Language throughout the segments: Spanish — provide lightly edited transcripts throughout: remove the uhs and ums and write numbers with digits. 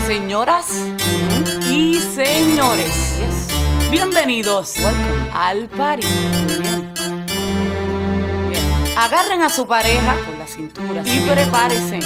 Señoras y señores, bienvenidos al party. Agarren a su pareja por la cintura y prepárense,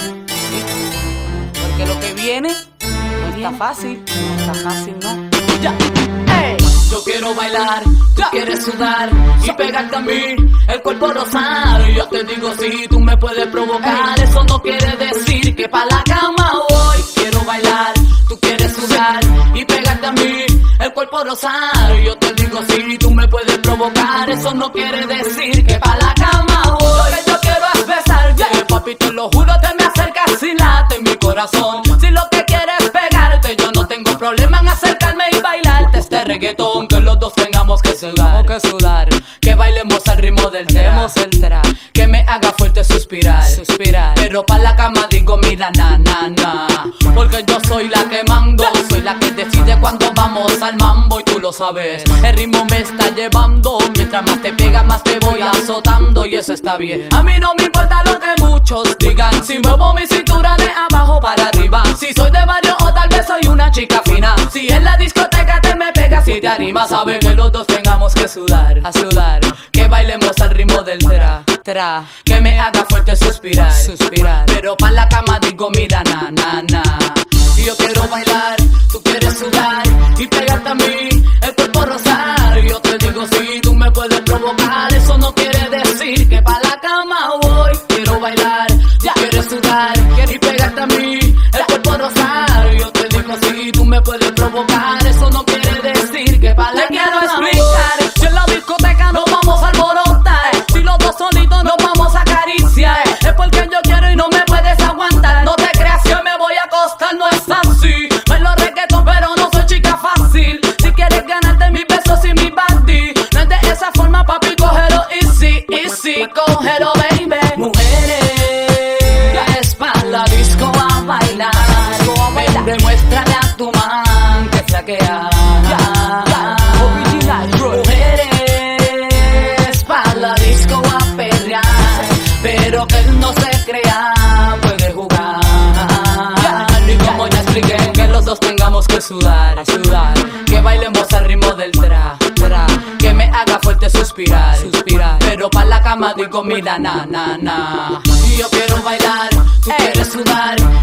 porque lo que viene no está fácil, no. Ya. Hey. Yo quiero bailar, tú quieres sudar y pegarte a mí, el cuerpo rosado. Y yo te digo si tú me puedes provocar, eso no quiere decir que pa' la cama voy. Quiero bailar, tú quieres sudar y pegarte a mí, el cuerpo rosado. Y yo te digo si tú me puedes provocar, eso no quiere decir que pa' la cama voy. Lo que yo quiero es besarte, papi, te lo juro, te me acercas y late mi corazón. Si lo que quieres es pegarte, yo no tengo problema en acercarme y bailarte este reggaetón, que los dos tengamos que sudar, que bailemos al ritmo del tra, que me haga fuerte suspirar, pero pa' la cama digo mira na, porque yo soy la que mando, soy la que decide cuando vamos al mambo y tú lo sabes, el ritmo me está llevando, mientras más te pega más te voy azotando y eso está bien. A mí no me importa lo que muchos digan, si muevo mi cintura de abajo para arriba, si soy de barrio o tal vez soy una chica fina, si en la discoteca te me pegas y te animas, sabes que los dos tengamos que sudar, que bailemos al ritmo del tra, que me haga fuerte suspirar, pero pa' la cama digo mira na, y yo quiero bailar, tú quieres sudar y pegarte a mí, el cuerpo rosado. Y yo te digo si tú me puedes provocar, eso no quiere decir que pa' la cama voy. Quiero bailar, tú quieres sudar y pegarte a mí, el cuerpo rosado. Y yo te digo si tú me puedes provocar, eso no quiere decir que pa' la cama voy. Si en la discoteca nos vamos a alborotar, si los dos solitos nos vamos a acariciar, es porque yo quiero y no me puedes aguantar. No te creas que me voy a acostar, no es así. Bailo reggaetón pero no soy chica fácil. Si quieres ganarte mis besos y mi body, no es de esa forma, papi, cógelo easy, cógelo baby. Mujeres, es pa' la disco a bailar, ven, demuéstrale a tu man que flaquea. Mujeres, pa' la disco a perrear, pero que él no se crea, puede jugar. Y como ya expliqué, que los dos tengamos que sudar, que bailemos al ritmo del tra, que me haga fuerte suspirar, pero pa' la cama digo mira na. Y yo quiero bailar, tú quieres sudar